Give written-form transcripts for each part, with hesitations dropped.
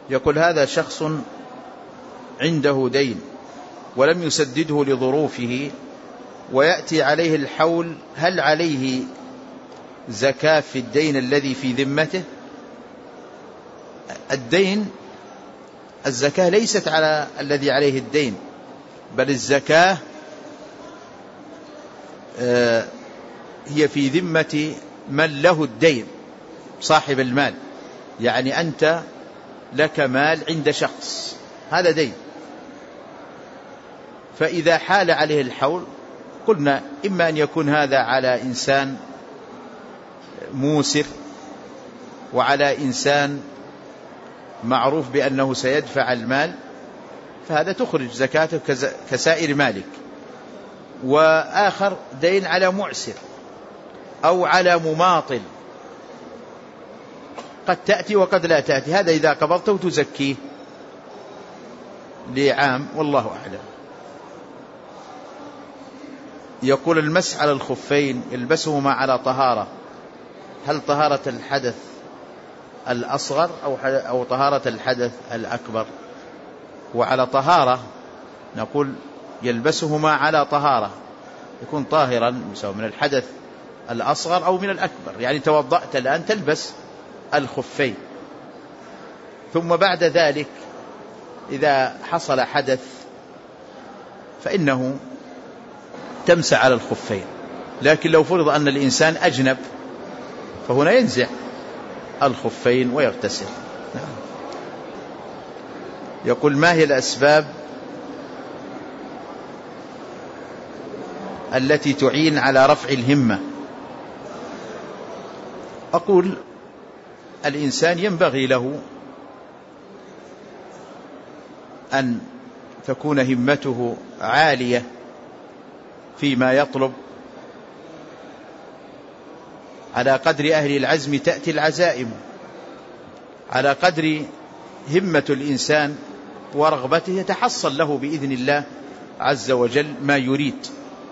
يقول هذا شخص عنده دين ولم يسدده لظروفه ويأتي عليه الحول، هل عليه زكاة في الدين الذي في ذمته؟ الدين، الزكاة ليست على الذي عليه الدين، بل الزكاة هي في ذمة من له الدين، صاحب المال. يعني أنت لك مال عند شخص، هذا دين، فإذا حال عليه الحول قلنا إما أن يكون هذا على إنسان موسر وعلى إنسان معروف بأنه سيدفع المال، فهذا تخرج زكاته كسائر مالك. وآخر دين على معسر أو على مماطل، قد تأتي وقد لا تأتي، هذا إذا قبضته تزكيه لعام، والله أعلم. يقول المسح على الخفين يلبسهما على طهارة، هل طهارة الحدث الأصغر أو طهارة الحدث الأكبر؟ وعلى طهارة نقول يلبسهما على طهارة، يكون طاهرا سواء من الحدث الأصغر أو من الأكبر. يعني توضأت الآن تلبس الخفين، ثم بعد ذلك إذا حصل حدث فإنه تمسح على الخفين. لكن لو فرض أن الإنسان أجنب فهنا ينزع الخفين ويغتسل. يقول ما هي الأسباب التي تعين على رفع الهمة؟ أقول الإنسان ينبغي له أن تكون همته عالية فيما يطلب، على قدر أهل العزم تأتي العزائم، على قدر همة الإنسان ورغبته يتحصل له بإذن الله عز وجل ما يريد.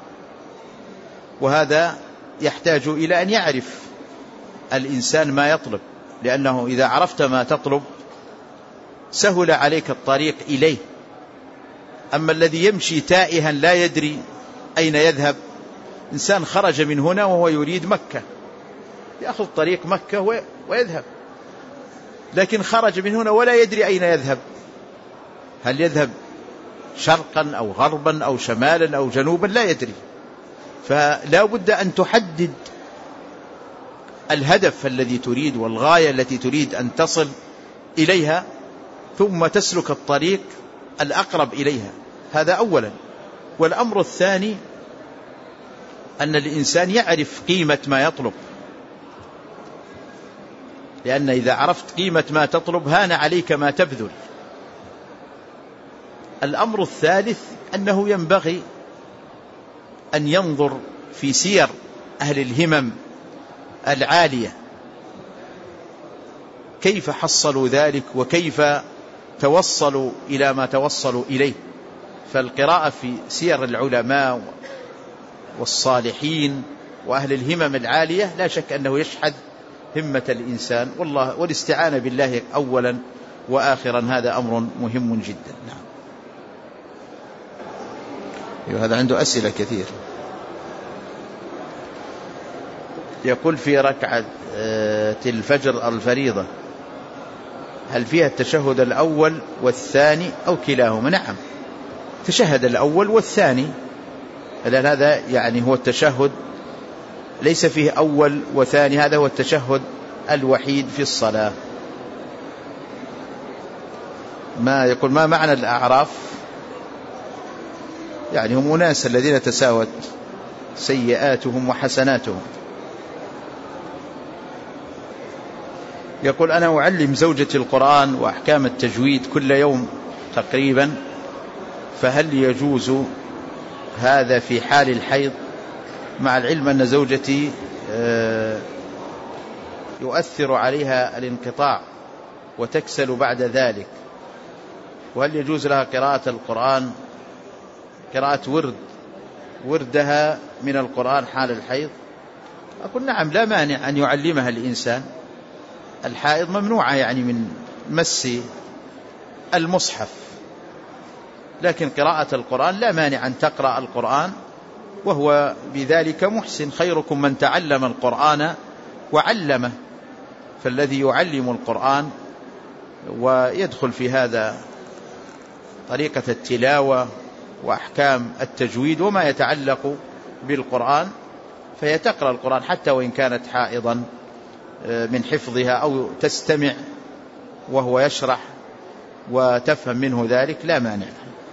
وهذا يحتاج إلى أن يعرف الإنسان ما يطلب، لأنه إذا عرفت ما تطلب سهل عليك الطريق إليه. أما الذي يمشي تائها لا يدري أين يذهب، إنسان خرج من هنا وهو يريد مكة يأخذ طريق مكة ويذهب، لكن خرج من هنا ولا يدري أين يذهب، هل يذهب شرقا أو غربا أو شمالا أو جنوبا، لا يدري. فلا بد أن تحدد الهدف الذي تريد والغاية التي تريد أن تصل إليها، ثم تسلك الطريق الأقرب إليها، هذا أولا. والأمر الثاني أن الإنسان يعرف قيمة ما يطلب، لأن إذا عرفت قيمة ما تطلب هان عليك ما تبذل. الأمر الثالث أنه ينبغي أن ينظر في سير أهل الهمم العالية كيف حصلوا ذلك وكيف توصلوا إلى ما توصلوا إليه. فالقراءة في سير العلماء والصالحين وأهل الهمم العالية لا شك أنه يشحذ همة الإنسان، والاستعانة بالله أولا وآخرا هذا أمر مهم جدا. نعم. هذا عنده أسئلة كثير. يقول في ركعة الفجر الفريضة هل فيها التشهد الأول والثاني أو كلاهما؟ نعم، تشهد الأول والثاني، لأن هذا يعني هو التشهد، ليس فيه أول وثاني، هذا هو التشهد الوحيد في الصلاة. ما يقول ما معنى الأعراف؟ يعني هم أناس الذين تساوت سيئاتهم وحسناتهم. يقول أنا أعلم زوجتي القرآن وأحكام التجويد كل يوم تقريبا، فهل يجوز هذا في حال الحيض، مع العلم أن زوجتي يؤثر عليها الانقطاع وتكسل بعد ذلك، وهل يجوز لها قراءة القرآن، قراءة وردها من القرآن حال الحيض؟ أقول نعم، لا مانع أن يعلمها الإنسان. الحائض ممنوعة يعني من مس المصحف، لكن قراءة القرآن لا مانع أن تقرأ القرآن وهو بذلك محسن. خيركم من تعلم القرآن وعلمه، فالذي يعلم القرآن ويدخل في هذا طريقة التلاوة وأحكام التجويد وما يتعلق بالقرآن، فهي تقرأ القرآن حتى وإن كانت حائضا من حفظها، أو تستمع وهو يشرح وتفهم منه ذلك، لا مانع.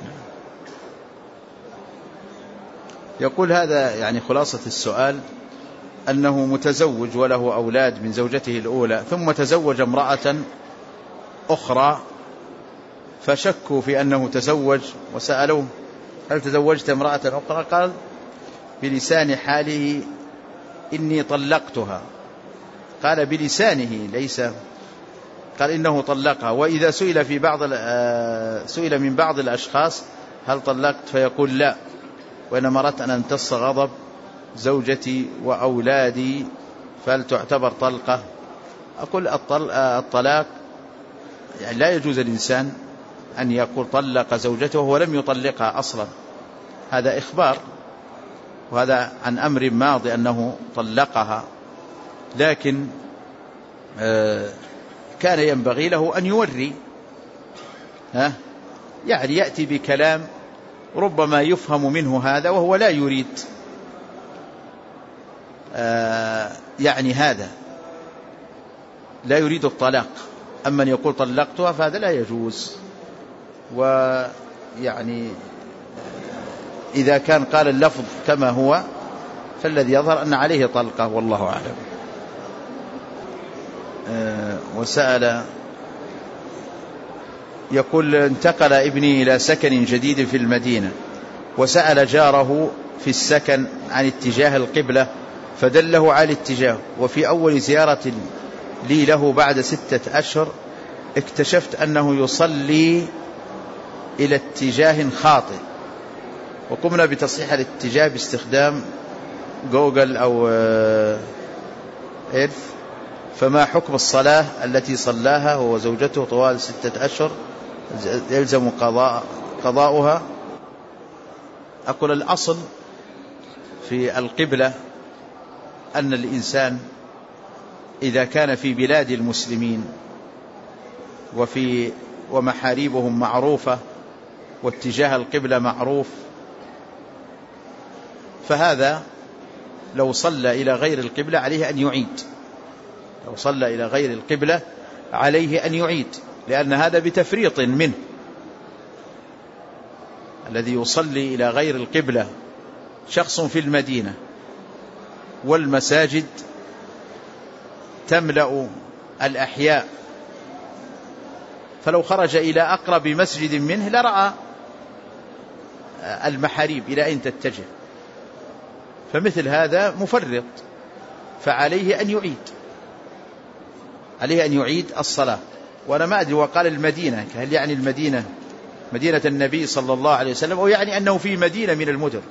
يقول هذا يعني خلاصة السؤال أنه متزوج وله أولاد من زوجته الأولى، ثم تزوج امرأة أخرى، فشكوا في أنه تزوج وسألوه هل تزوجت امرأة أخرى؟ قال بلسان حاله إني طلقتها. قال بلسانه ليس، قال إنه طلقها. وإذا سئل من بعض الأشخاص هل طلقت فيقول لا، وإنما أردت أن أمتص غضب زوجتي وأولادي، فهل تعتبر طلقة؟ أقول الطلاق يعني لا يجوز الإنسان أن يقول طلق زوجته وهو لم يطلقها أصلا، هذا إخبار، وهذا عن أمر ماضي أنه طلقها، لكن كان ينبغي له أن يوري، يعني يأتي بكلام ربما يفهم منه هذا وهو لا يريد يعني هذا لا يريد الطلاق. أما أن يقول طلقتها فهذا لا يجوز. ويعني إذا كان قال اللفظ كما هو فالذي يظهر أن عليه طلقة، والله أعلم. وسأل يقول انتقل ابني إلى سكن جديد في المدينة، وسأل جاره في السكن عن اتجاه القبلة فدله على الاتجاه، وفي أول زيارة لي له بعد 6 أشهر اكتشفت أنه يصلي إلى اتجاه خاطئ، وقمنا بتصحيح الاتجاه باستخدام جوجل أو إيرث، فما حكم الصلاة التي صلاها هو وزوجته طوال 6 أشهر يلزم قضاؤها؟ أقول الأصل في القبلة أن الإنسان إذا كان في بلاد المسلمين ومحاريبهم معروفة واتجاه القبلة معروف، فهذا لو صلى إلى غير القبلة عليه أن يعيد، لو صلى إلى غير القبلة عليه أن يعيد، لأن هذا بتفريط منه. الذي يصلي إلى غير القبلة شخص في المدينة والمساجد تملأ الأحياء، فلو خرج إلى أقرب مسجد منه لرأى المحاريب إلى أين تتجه، فمثل هذا مفرط، فعليه أن يعيد، عليه أن يعيد الصلاة. وأنا ما أدري وقال المدينة، هل يعني المدينة مدينة النبي صلى الله عليه وسلم، أو يعني أنه في مدينة من المدن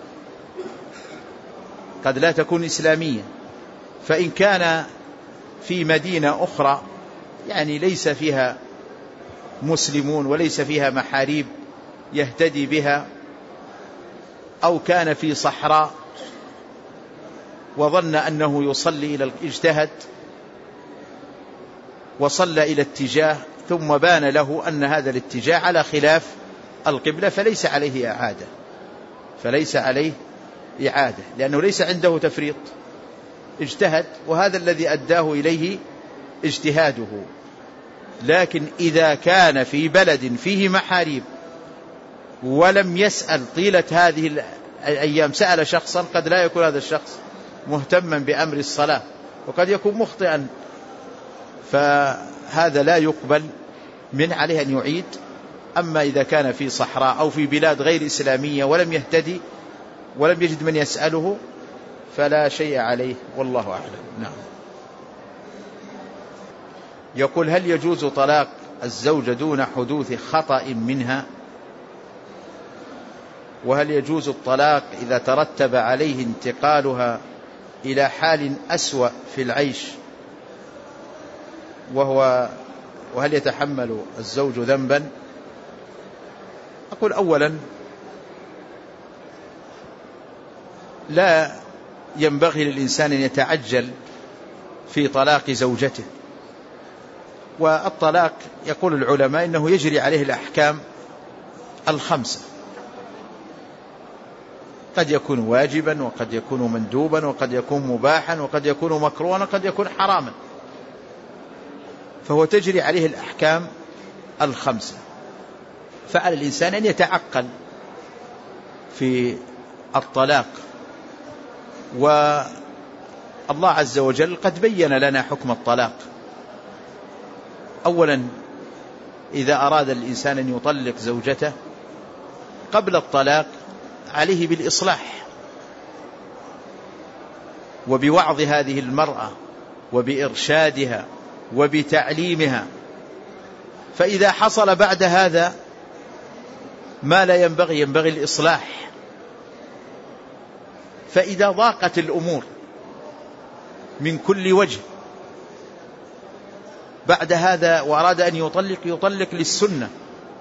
قد لا تكون إسلامية؟ فإن كان في مدينة أخرى يعني ليس فيها مسلمون وليس فيها محاريب يهتدي بها، أو كان في صحراء وظن أنه يصلي إلى اجتهد وصلى إلى اتجاه ثم بان له أن هذا الاتجاه على خلاف القبلة، فليس عليه إعادة، فليس عليه إعادة، لأنه ليس عنده تفريط، اجتهد وهذا الذي أداه إليه اجتهاده. لكن إذا كان في بلد فيه محاريب ولم يسأل طيلة هذه الأيام، سأل شخصا قد لا يكون هذا الشخص مهتما بأمر الصلاة وقد يكون مخطئا، فهذا لا يقبل من عليه أن يعيد. أما إذا كان في صحراء أو في بلاد غير إسلامية ولم يهتدي ولم يجد من يسأله فلا شيء عليه، والله أعلم. نعم. يقول هل يجوز طلاق الزوجة دون حدوث خطأ منها؟ وهل يجوز الطلاق إذا ترتب عليه انتقالها إلى حال أسوأ في العيش؟ وهل يتحمل الزوج ذنبا أقول أولا لا ينبغي للإنسان أن يتعجل في طلاق زوجته. والطلاق يقول العلماء إنه يجري عليه الأحكام الخمسة، قد يكون واجبا وقد يكون مندوبا وقد يكون مباحا وقد يكون مكروها وقد يكون حراما، فهو تجري عليه الأحكام الخمسة. فعلى الإنسان أن يتعقل في الطلاق، والله عز وجل قد بين لنا حكم الطلاق. أولا إذا أراد الإنسان أن يطلق زوجته قبل الطلاق عليه بالإصلاح وبوعظ هذه المرأة وبإرشادها وبتعليمها، فإذا حصل بعد هذا ما لا ينبغي الإصلاح. فإذا ضاقت الأمور من كل وجه بعد هذا وأراد أن يطلق للسنة،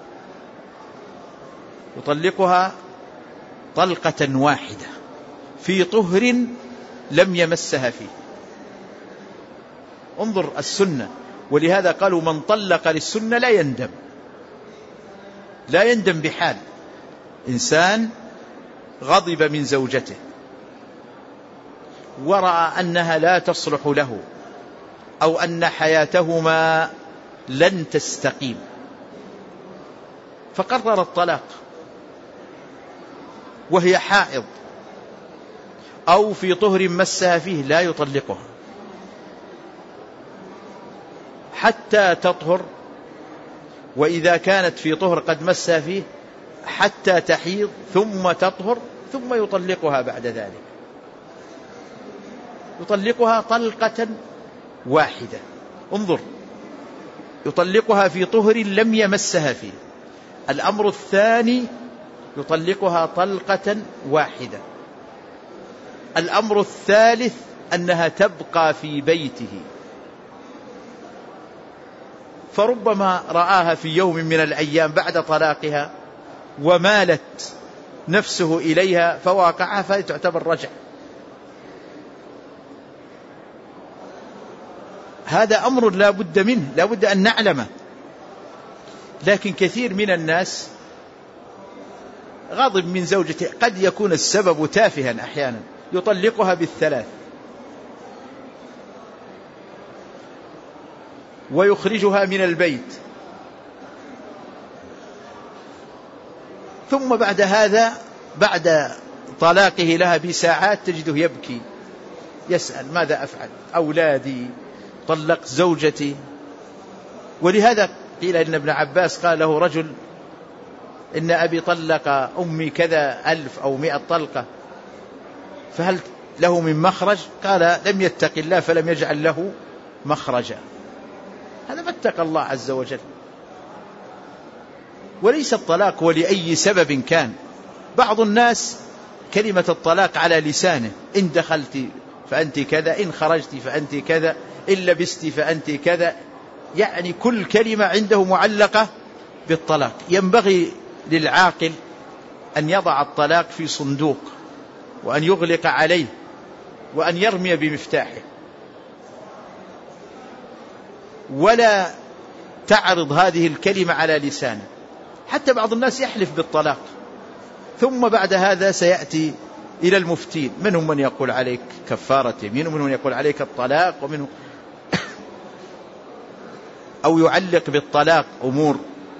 يطلقها طلقة واحدة في طهر لم يمسها فيه. انظر السنة، ولهذا قالوا من طلق للسنة لا يندم بحال. إنسان غضب من زوجته ورأى أنها لا تصلح له أو أن حياتهما لن تستقيم فقرر الطلاق وهي حائض أو في طهر مسها فيه، لا يطلقها حتى تطهر، وإذا كانت في طهر قد مسها فيه حتى تحيض ثم تطهر ثم يطلقها بعد ذلك. يطلقها طلقة واحدة. انظر، يطلقها في طهر لم يمسها فيه. الأمر الثاني يطلقها طلقة واحدة. الأمر الثالث أنها تبقى في بيته، فربما رآها في يوم من الأيام بعد طلاقها ومالت نفسه إليها فواقعها، فتعتبر رجع. هذا أمر لا بد منه، لا بد أن نعلمه. لكن كثير من الناس غاضب من زوجته، قد يكون السبب تافها أحيانا، يطلقها بالثلاث ويخرجها من البيت، ثم بعد هذا بعد طلاقه لها بساعات تجده يبكي يسأل ماذا أفعل، أولادي، طلقت زوجتي. ولهذا قيل إن ابن عباس قال له رجل إن أبي طلق أمي كذا 1000 أو 100 طلقة، فهل له من مخرج؟ قال لم يتق الله فلم يجعل له مخرجا. هذا ما اتقى الله عز وجل. وليس الطلاق ولأي سبب كان. بعض الناس كلمة الطلاق على لسانه، إن دخلت فأنت كذا، إن خرجت فأنت كذا، إن لبست فأنت كذا، يعني كل كلمة عنده معلقة بالطلاق. ينبغي للعاقل أن يضع الطلاق في صندوق وأن يغلق عليه وأن يرمي بمفتاحه، ولا تعرض هذه الكلمة على لسانه. حتى بعض الناس يحلف بالطلاق ثم بعد هذا سيأتي إلى المفتين، منهم من يقول عليك كفارة يمين ومنهم من يقول عليك الطلاق ومنهم أو يعلق بالطلاق أمور.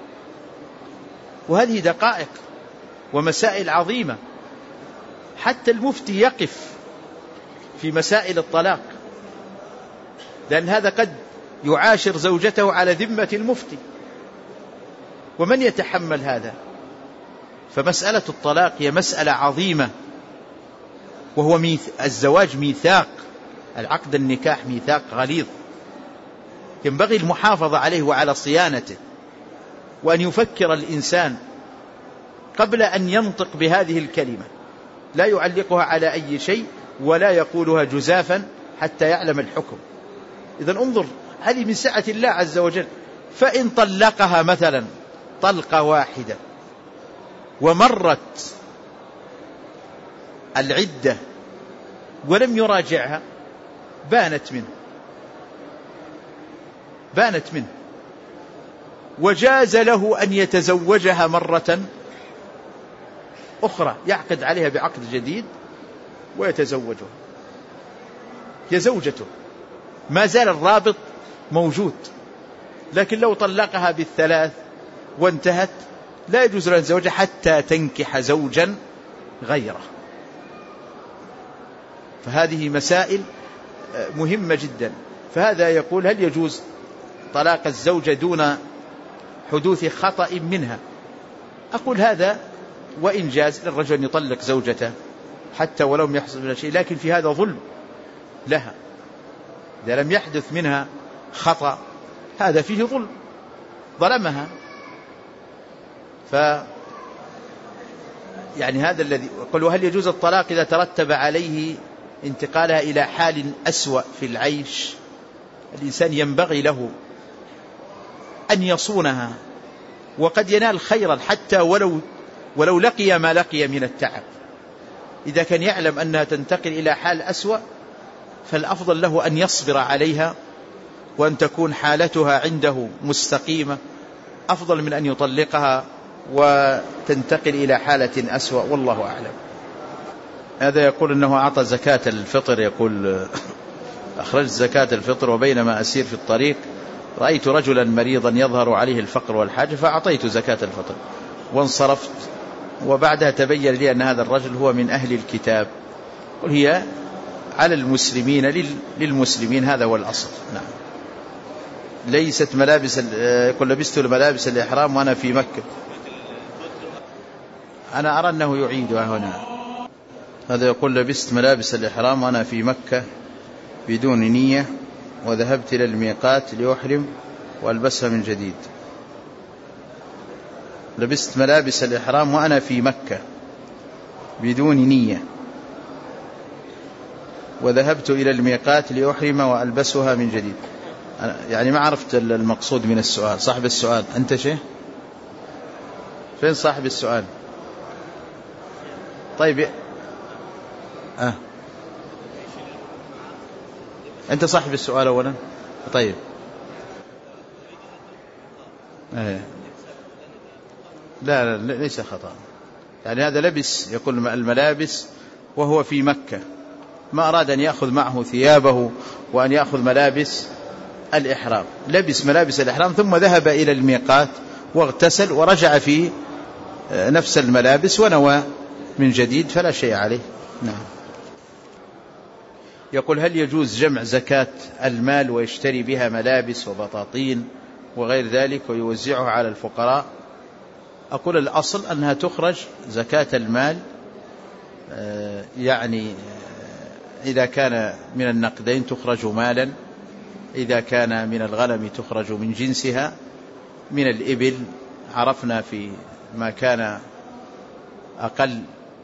وهذه دقائق ومسائل عظيمة، حتى المفتي يقف في مسائل الطلاق، لأن هذا قد يعاشر زوجته على ذمة المفتي، ومن يتحمل هذا؟ فمسألة الطلاق هي مسألة عظيمة، وهو الزواج ميثاق، العقد النكاح ميثاق غليظ، ينبغي المحافظة عليه وعلى صيانته، وأن يفكر الإنسان قبل أن ينطق بهذه الكلمة، لا يعلقها على أي شيء ولا يقولها جزافا حتى يعلم الحكم. إذن انظر، هذه من سعة الله عز وجل. فإن طلقها مثلا طلقة واحدة ومرت العدة ولم يراجعها بانت منه وجاز له أن يتزوجها مرة أخرى، يعقد عليها بعقد جديد ويتزوجها، هي زوجته، ما زال الرابط موجود. لكن لو طلقها بالثلاث وانتهت لا يجوز له أن يتزوجها حتى تنكح زوجا غيره. فهذه مسائل مهمة جدا. فهذا يقول: هل يجوز طلاق الزوجة دون حدوث خطأ منها؟ أقول هذا وإن جاز للرجل أن يطلق زوجته حتى ولو لم يحصل منها شيء، لكن في هذا ظلم لها. إذا لم يحدث منها خطأ هذا فيه ظلم، ظلمها. يعني هذا الذي يقول: وهل يجوز الطلاق إذا ترتب عليه انتقالها إلى حال أسوأ في العيش؟ الإنسان ينبغي له أن يصونها، وقد ينال خيرا حتى ولو لقي ما لقي من التعب. إذا كان يعلم أنها تنتقل إلى حال أسوأ فالأفضل له أن يصبر عليها وأن تكون حالتها عنده مستقيمة، أفضل من أن يطلقها وتنتقل إلى حالة أسوأ، والله أعلم. هذا يقول أنه أعطى زكاة الفطر، يقول: أخرجت زكاة الفطر وبينما أسير في الطريق رأيت رجلا مريضا يظهر عليه الفقر والحاجة فأعطيت زكاة الفطر وانصرفت، وبعدها تبين لي أن هذا الرجل هو من أهل الكتاب. وهي على المسلمين للمسلمين، هذا هو الأصل. نعم. ليست ملابس، يقول: لبست ملابس الإحرام وأنا في مكة. أنا أرى أنه يعيدها هنا. هذا يقول: لبست ملابس الإحرام وأنا في مكة بدون نية وذهبت إلى الميقات لأحرم وألبسها من جديد. لبست ملابس الإحرام وأنا في مكة بدون نية وذهبت إلى الميقات لأحرم وألبسها من جديد. يعني ما عرفت المقصود من السؤال. صاحب السؤال أنت شيء؟ فين صاحب السؤال؟ طيب أنت صاحب السؤال أولا. طيب لا ليس خطأ. يعني هذا لبس، يقول الملابس وهو في مكة، ما أراد أن يأخذ معه ثيابه وأن يأخذ ملابس الإحرام. لبس ملابس الإحرام ثم ذهب إلى الميقات واغتسل ورجع في نفس الملابس ونوى من جديد فلا شيء عليه. نعم. يقول: هل يجوز جمع زكاة المال ويشتري بها ملابس وبطاطين وغير ذلك ويوزعها على الفقراء؟ أقول الأصل أنها تخرج زكاة المال، يعني إذا كان من النقدين تخرج مالا، إذا كان من الغنم تخرج من جنسها. من الإبل عرفنا في ما كان أقل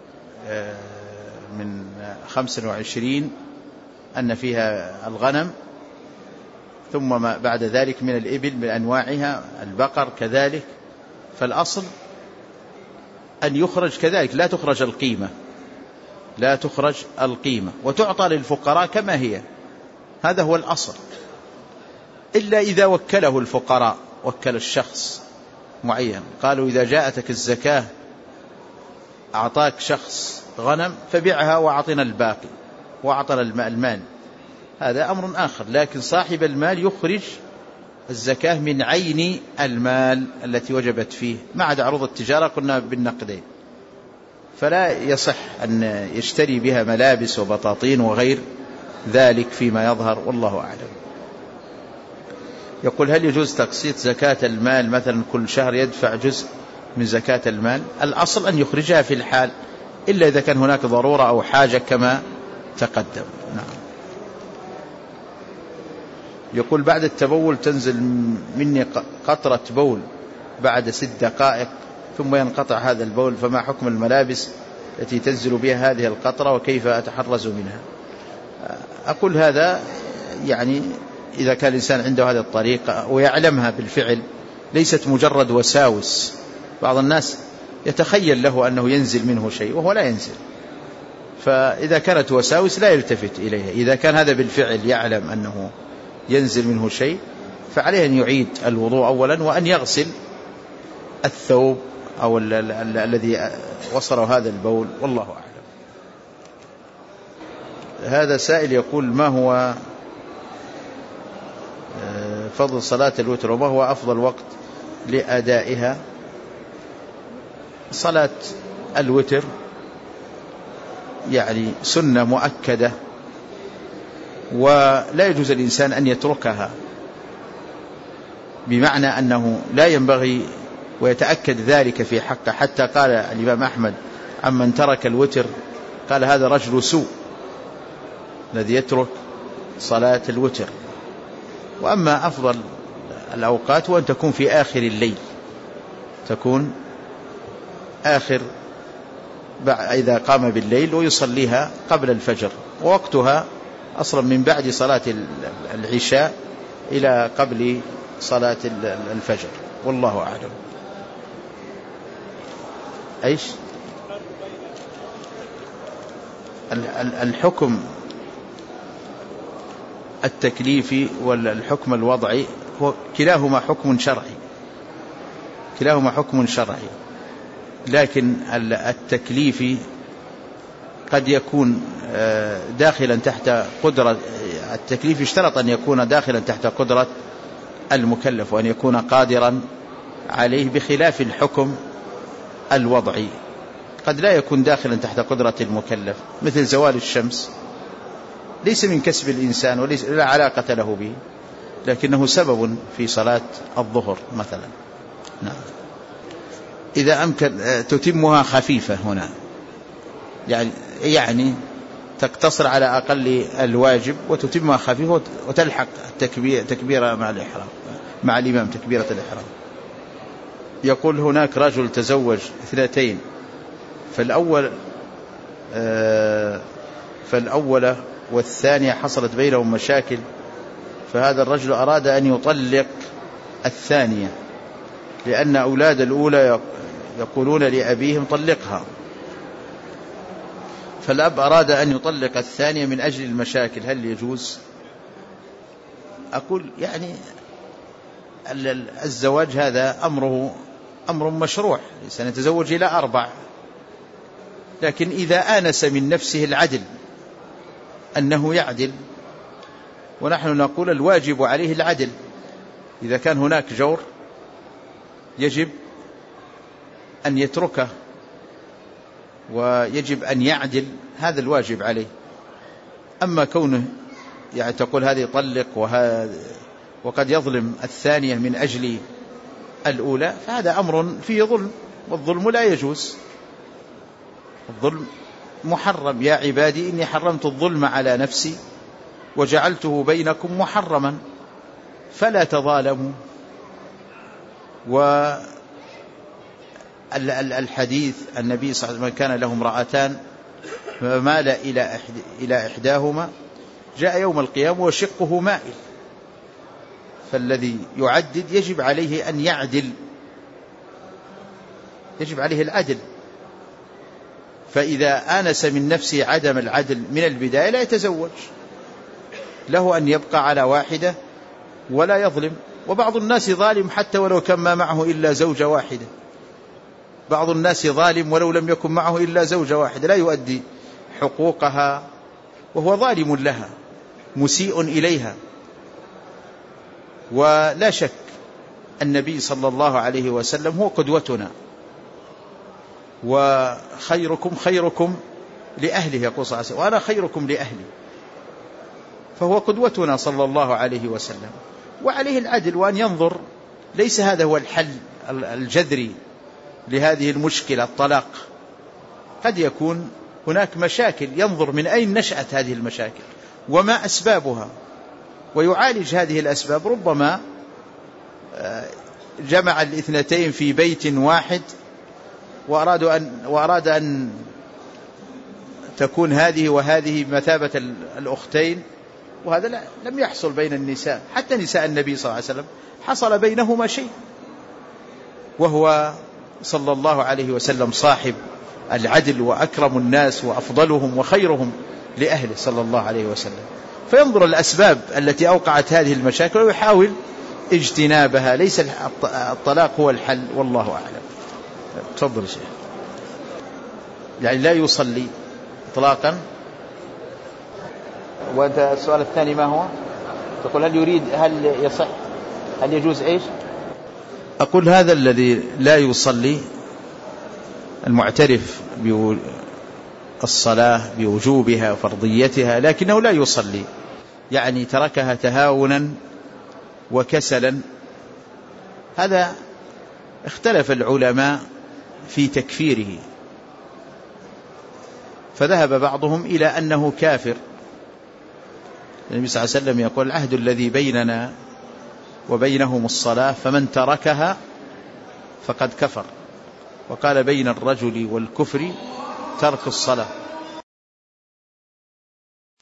من 25 أن فيها الغنم، ثم ما بعد ذلك من الإبل بأنواعها، البقر كذلك. فالأصل أن يخرج كذلك، لا تخرج القيمة وتعطى للفقراء كما هي، هذا هو الأصل. إلا إذا وكله الفقراء، وكل الشخص معين، قالوا: إذا جاءتك الزكاة أعطاك شخص غنم فبيعها وأعطنا الباقي وأعطنا المال، هذا أمر آخر. لكن صاحب المال يخرج الزكاة من عين المال التي وجبت فيه، ما عدا عروض التجارة قلنا بالنقدين، فلا يصح أن يشتري بها ملابس وبطاطين وغير ذلك فيما يظهر، والله أعلم. يقول: هل يجوز تقسيط زكاة المال، مثلا كل شهر يدفع جزء من زكاة المال؟ الأصل أن يخرجها في الحال، إلا إذا كان هناك ضرورة أو حاجة كما تقدم. نعم. يقول: بعد التبول تنزل مني قطرة بول بعد 6 دقائق ثم ينقطع هذا البول، فما حكم الملابس التي تنزل بها هذه القطرة وكيف أتحرز منها؟ أقول هذا يعني إذا كان الإنسان عنده هذه الطريقة ويعلمها بالفعل، ليست مجرد وساوس. بعض الناس يتخيل له أنه ينزل منه شيء وهو لا ينزل. فإذا كانت وساوس لا يلتفت إليها. إذا كان هذا بالفعل يعلم أنه ينزل منه شيء فعليه أن يعيد الوضوء أولا، وأن يغسل الثوب أو الذي وصله هذا البول، والله أعلم. هذا سائل يقول: ما هو فضل صلاة الوتر وما هو أفضل وقت لأدائها؟ صلاة الوتر يعني سنة مؤكدة، ولا يجوز الإنسان أن يتركها، بمعنى أنه لا ينبغي، ويتأكد ذلك في حقه. حتى قال الإمام أحمد عمن ترك الوتر، قال: هذا رجل سوء الذي يترك صلاة الوتر. وأما أفضل الأوقات وأن تكون في آخر الليل، تكون آخر إذا قام بالليل ويصليها قبل الفجر، ووقتها أصلا من بعد صلاة العشاء إلى قبل صلاة الفجر، والله أعلم. أيش الحكم التكليفي والحكم الوضعي؟ كلاهما حكم شرعي، كلاهما حكم شرعي، لكن التكليفي قد يكون داخلا تحت قدرة التكليف، اشترط أن يكون داخلا تحت قدرة المكلف، وأن يكون قادرا عليه، بخلاف الحكم الوضعي قد لا يكون داخلا تحت قدرة المكلف، مثل زوال الشمس ليس من كسب الإنسان وليس لا علاقة له به، لكنه سبب في صلاة الظهر مثلا. نعم. إذا أمكن تتمها خفيفة هنا، يعني تقتصر على أقل الواجب وتتمها خفيفة وتلحق تكبيرة مع الإحرام، مع الإمام تكبيرة الإحرام. يقول: هناك رجل تزوج 2، فالأول والثانية حصلت بينهم مشاكل، فهذا الرجل أراد أن يطلق الثانية، لأن أولاد الأولى يقولون لأبيهم طلقها، فالأب أراد أن يطلق الثانية من أجل المشاكل، هل يجوز؟ أقول يعني الزواج هذا أمر مشروع، سنتزوج إلى 4، لكن إذا آنس من نفسه العدل أنه يعدل، ونحن نقول الواجب عليه العدل، إذا كان هناك جور يجب أن يتركه ويجب أن يعدل، هذا الواجب عليه. أما كونه يعني تقول هذه يطلق وقد يظلم الثانية من أجل الأولى، فهذا أمر فيه ظلم، والظلم لا يجوز، الظلم محرم. يا عبادي إني حرمت الظلم على نفسي وجعلته بينكم محرما فلا تظالموا. والحديث النبي صلى الله عليه وسلم كان له امرأتان فمال إلى إحداهما جاء يوم القيامة وشقه مائل، فالذي يعدد يجب عليه أن يعدل، يجب عليه العدل. فإذا آنس من نفسه عدم العدل من البداية لا يتزوج، له أن يبقى على واحدة ولا يظلم. وبعض الناس ظالم حتى ولو كان ما معه إلا زوجة واحدة، بعض الناس ظالم ولو لم يكن معه إلا زوجة واحدة، لا يؤدي حقوقها وهو ظالم لها مسيء إليها. ولا شك النبي صلى الله عليه وسلم هو قدوتنا، وخيركم خيركم لأهله، يقول صلى الله عليه وسلم: وأنا خيركم لأهلي. فهو قدوتنا صلى الله عليه وسلم، وعليه العدل وأن ينظر. ليس هذا هو الحل الجذري لهذه المشكلة الطلاق، قد يكون هناك مشاكل، ينظر من أين نشأت هذه المشاكل وما أسبابها ويعالج هذه الأسباب. ربما جمع الاثنتين في بيت واحد وأراد أن تكون هذه وهذه بمثابة الأختين، وهذا لم يحصل بين النساء، حتى نساء النبي صلى الله عليه وسلم حصل بينهما شيء، وهو صلى الله عليه وسلم صاحب العدل وأكرم الناس وأفضلهم وخيرهم لأهله صلى الله عليه وسلم، فينظر الأسباب التي أوقعت هذه المشاكل ويحاول اجتنابها. ليس الطلاق هو الحل، والله أعلم. تفضل شيخ. يعني لا يصلي إطلاقا. وأنت السؤال الثاني ما هو؟ تقول هل يصح، هل يجوز إيش؟ أقول هذا الذي لا يصلي المعترف بالصلاة بوجوبها وفرضيتها لكنه لا يصلي، يعني تركها تهاونا وكسلا، هذا اختلف العلماء في تكفيره، فذهب بعضهم إلى أنه كافر. النبي صلى الله عليه وسلم يقول: العهد الذي بيننا وبينهم الصلاة فمن تركها فقد كفر. وقال: بين الرجل والكفر ترك الصلاة.